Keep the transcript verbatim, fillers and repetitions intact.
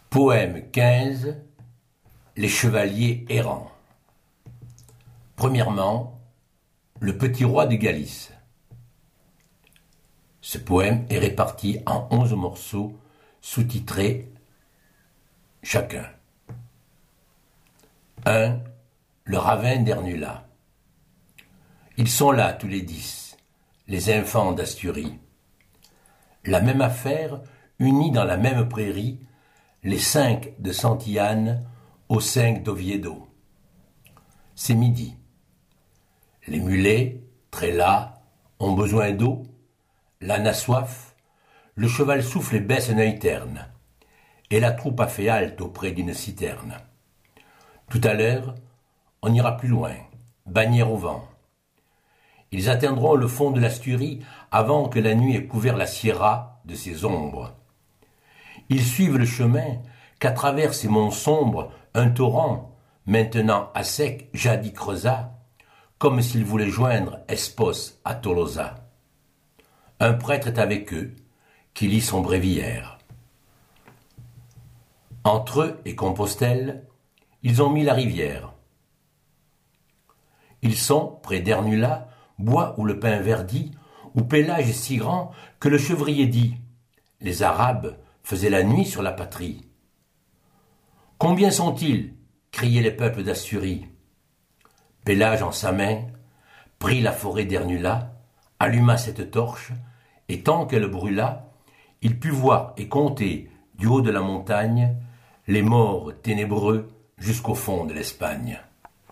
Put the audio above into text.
Poème quinze. Les chevaliers errants. Premièrement, le petit roi de Galice. Ce poème est réparti en onze morceaux sous-titrés chacun. un. Le ravin d'Ernula. Ils sont là tous les dix, les infants d'Asturie. La même affaire unit dans la même prairie les cinq de Santillane aux cinq d'Oviedo. C'est midi. Les mulets, très las, ont besoin d'eau, l'âne a soif, le cheval souffle et baisse un œil terne, et la troupe a fait halte auprès d'une citerne. Tout à l'heure, on ira plus loin, bannière au vent. Ils atteindront le fond de l'Asturie avant que la nuit ait couvert la sierra de ses ombres. Ils suivent le chemin qu'à travers ces monts sombres, un torrent, maintenant à sec, jadis creusa, comme s'il voulait joindre Espos à Tolosa. Un prêtre est avec eux, qui lit son bréviaire. Entre eux et Compostelle, ils ont mis la rivière. Ils sont, près d'Ernula, bois où le pin verdit, où Pélage est si grand que le chevrier dit « Les Arabes faisaient la nuit sur la patrie ». « Combien sont-ils » criaient les peuples d'Asturie. Pélage en sa main prit la forêt d'Ernula, alluma cette torche, et tant qu'elle brûla, il put voir et compter du haut de la montagne les morts ténébreux jusqu'au fond de l'Espagne.